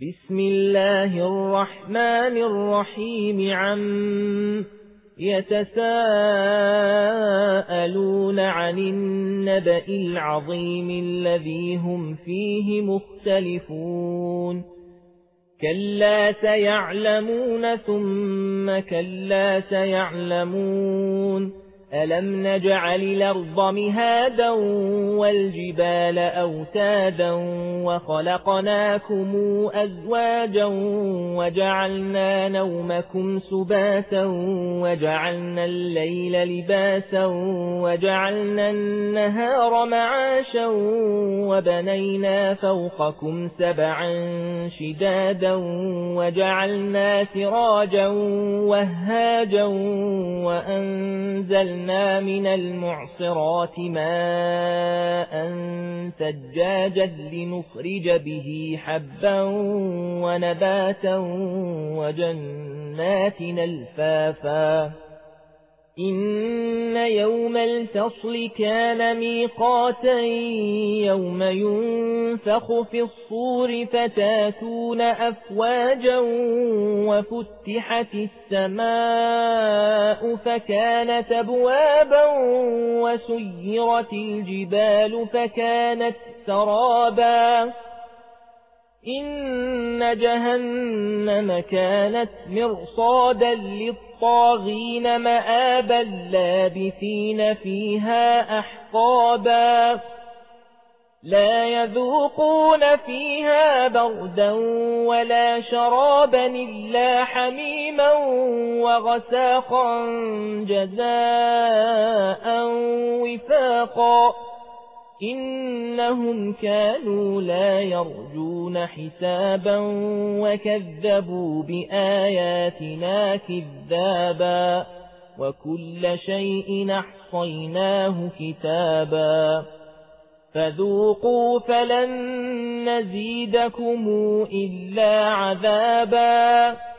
بسم الله الرحمن الرحيم عن يتساءلون عن النبأ العظيم الذي هم فيه مختلفون كلا سيعلمون ثم كلا سيعلمون ألم نجعل الأرض مهادا والجبال أوتادا وخلقناكم أزواجا وجعلنا نومكم سباتا وجعلنا الليل لباسا وجعلنا النهار معاشا وبنينا فوقكم سبعا شدادا وجعلنا سراجا وهاجا وأنزلنا من المعصرات ماء ثجاجا لنخرج به حبا ونباتا وجنات ألفافا إن يوم الفصل كان ميقاتا يوم ينفخ في الصور فتاتون أفواجا وفتحت السماء فكانت أبوابا وسيرت الجبال فكانت سرابا إن جهنم كانت مرصادا للطاغين مآبا لابثين فيها أحقابا لا يذوقون فيها بردا ولا شرابا إلا حميما وغساقا جزاء وفاقا إنهم كانوا لا يرجون حسابا وكذبوا بآياتنا كذابا وكل شيء أحصيناه كتابا فذوقوا فلن نزيدكم إلا عذابا